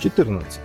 14.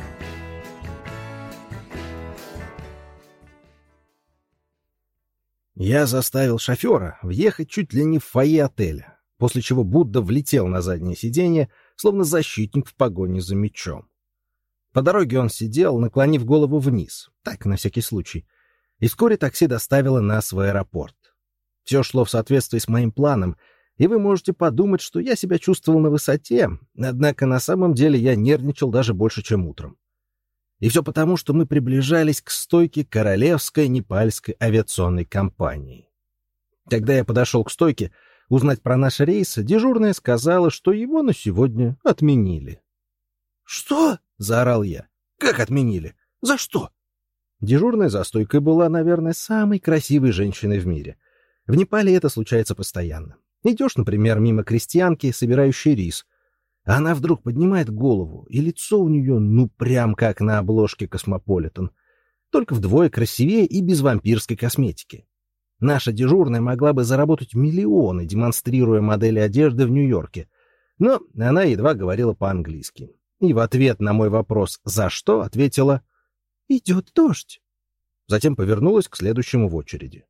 Я заставил шофера въехать чуть ли не в фойе отеля, после чего Будда влетел на заднее сиденье, словно защитник в погоне за мечом. По дороге он сидел, наклонив голову вниз, так, на всякий случай, и вскоре такси доставило нас в аэропорт. Все шло в соответствии с моим планом, и вы можете подумать, что я себя чувствовал на высоте, однако на самом деле я нервничал даже больше, чем утром. И все потому, что мы приближались к стойке Королевской Непальской авиационной компании. Когда я подошел к стойке узнать про наш рейс, дежурная сказала, что его на сегодня отменили. «Что?» — заорал я. «Как отменили? За что?» Дежурная за стойкой была, наверное, самой красивой женщиной в мире. В Непале это случается постоянно. Идешь, например, мимо крестьянки, собирающей рис, а она вдруг поднимает голову, и лицо у нее, ну, прям как на обложке «Космополитен», только вдвое красивее и без вампирской косметики. Наша дежурная могла бы заработать миллионы, демонстрируя модели одежды в Нью-Йорке, но она едва говорила по-английски. И в ответ на мой вопрос «За что?» ответила «Идет дождь». Затем повернулась к следующему в очереди.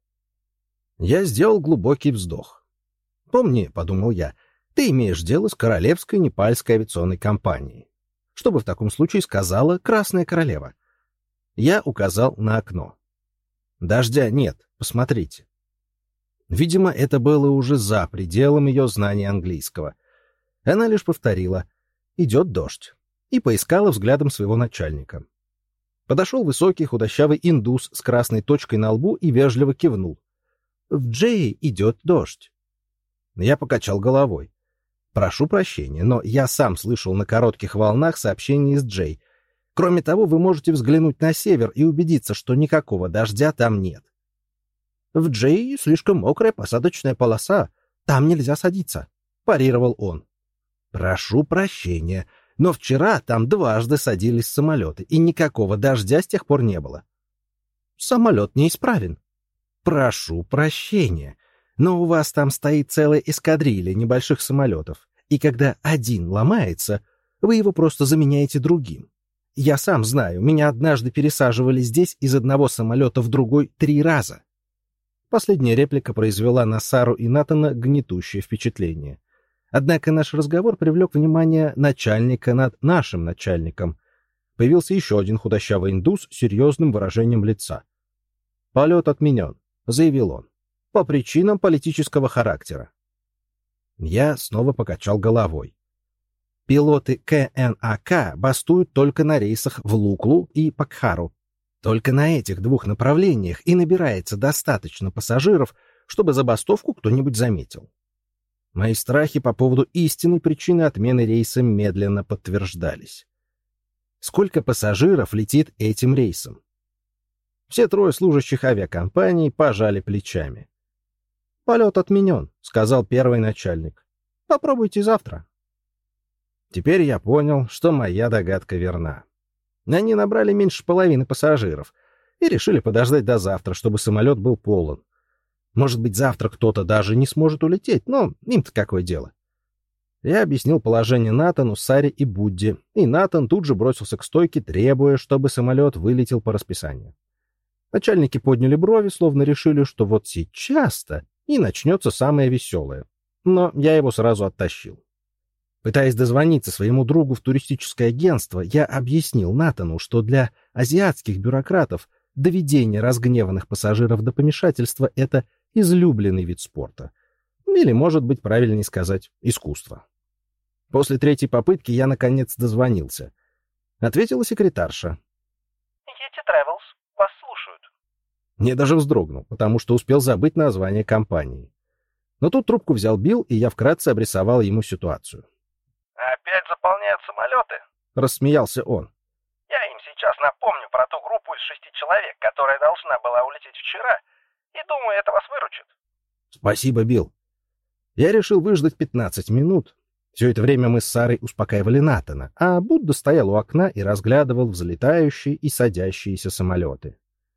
Я сделал глубокий вздох. «Помни», — подумал я, — «ты имеешь дело с Королевской Непальской авиационной компанией. Что бы в таком случае сказала Красная Королева?» Я указал на окно. «Дождя нет, посмотрите». Видимо, это было уже за пределом ее знания английского. Она лишь повторила «Идет дождь» и поискала взглядом своего начальника. Подошел высокий худощавый индус с красной точкой на лбу и вежливо кивнул. «В Джее идет дождь». Я покачал головой. «Прошу прощения, но я сам слышал на коротких волнах сообщения из Джей. Кроме того, вы можете взглянуть на север и убедиться, что никакого дождя там нет». «В Джей слишком мокрая посадочная полоса. Там нельзя садиться», — парировал он. «Прошу прощения, но вчера там дважды садились самолеты, и никакого дождя с тех пор не было». «Самолет неисправен». «Прошу прощения, но у вас там стоит целая эскадрилья небольших самолетов, и когда один ломается, вы его просто заменяете другим. Я сам знаю, меня однажды пересаживали здесь из одного самолета в другой 3 раза». Последняя реплика произвела на Сару и Натана гнетущее впечатление. Однако наш разговор привлек внимание начальника над нашим начальником. Появился еще один худощавый индус с серьезным выражением лица. «Полет отменен», — заявил он, — «по причинам политического характера». Я снова покачал головой. Пилоты КНАК бастуют только на рейсах в Луклу и Пакхару. Только на этих 2 направлениях и набирается достаточно пассажиров, чтобы забастовку кто-нибудь заметил. Мои страхи по поводу истинной причины отмены рейса медленно подтверждались. Сколько пассажиров летит этим рейсом? Все 3 служащих авиакомпании пожали плечами. «Полет отменен», — сказал первый начальник. «Попробуйте завтра». Теперь я понял, что моя догадка верна. Они набрали меньше половины пассажиров и решили подождать до завтра, чтобы самолет был полон. Может быть, завтра кто-то даже не сможет улететь, но им-то какое дело? Я объяснил положение Натану, Саре и Будде, и Натан тут же бросился к стойке, требуя, чтобы самолет вылетел по расписанию. Начальники подняли брови, словно решили, что вот сейчас-то и начнется самое веселое. Но я его сразу оттащил. Пытаясь дозвониться своему другу в туристическое агентство, я объяснил Натану, что для азиатских бюрократов доведение разгневанных пассажиров до помешательства — это излюбленный вид спорта. Или, может быть, правильнее сказать, искусство. После 3-й попытки я, наконец, дозвонился. Ответила секретарша. «Йети Тревелс, вас слушают». Я даже вздрогнул, потому что успел забыть название компании. Но тут трубку взял Билл, и я вкратце обрисовал ему ситуацию. «Опять заполняют самолеты?» — рассмеялся он. «Я им сейчас напомню про ту группу из 6 человек, которая должна была улететь вчера, и думаю, это вас выручит». «Спасибо, Билл». Я решил выждать 15 минут. Все это время мы с Сарой успокаивали Натана, а Будда стоял у окна и разглядывал взлетающие и садящиеся самолеты.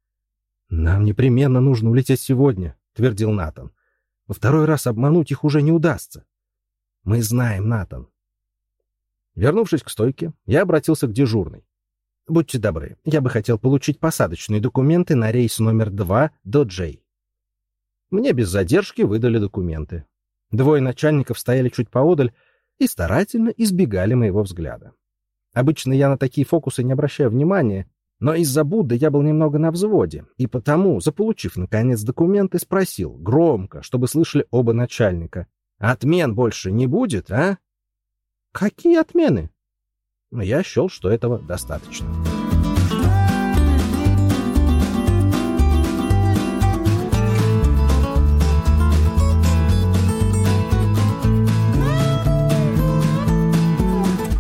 «Нам непременно нужно улететь сегодня», — твердил Натан. «Во 2-й раз обмануть их уже не удастся». «Мы знаем, Натан». Вернувшись к стойке, я обратился к дежурной. «Будьте добры, я бы хотел получить посадочные документы на рейс номер 2 до Джей». Мне без задержки выдали документы. Двое начальников стояли чуть поодаль и старательно избегали моего взгляда. Обычно я на такие фокусы не обращаю внимания, но из-за Будды я был немного на взводе, и потому, заполучив, наконец, документы, спросил громко, чтобы слышали оба начальника: «Отмен больше не будет, а?» «Какие отмены?» Но я счел, что этого достаточно.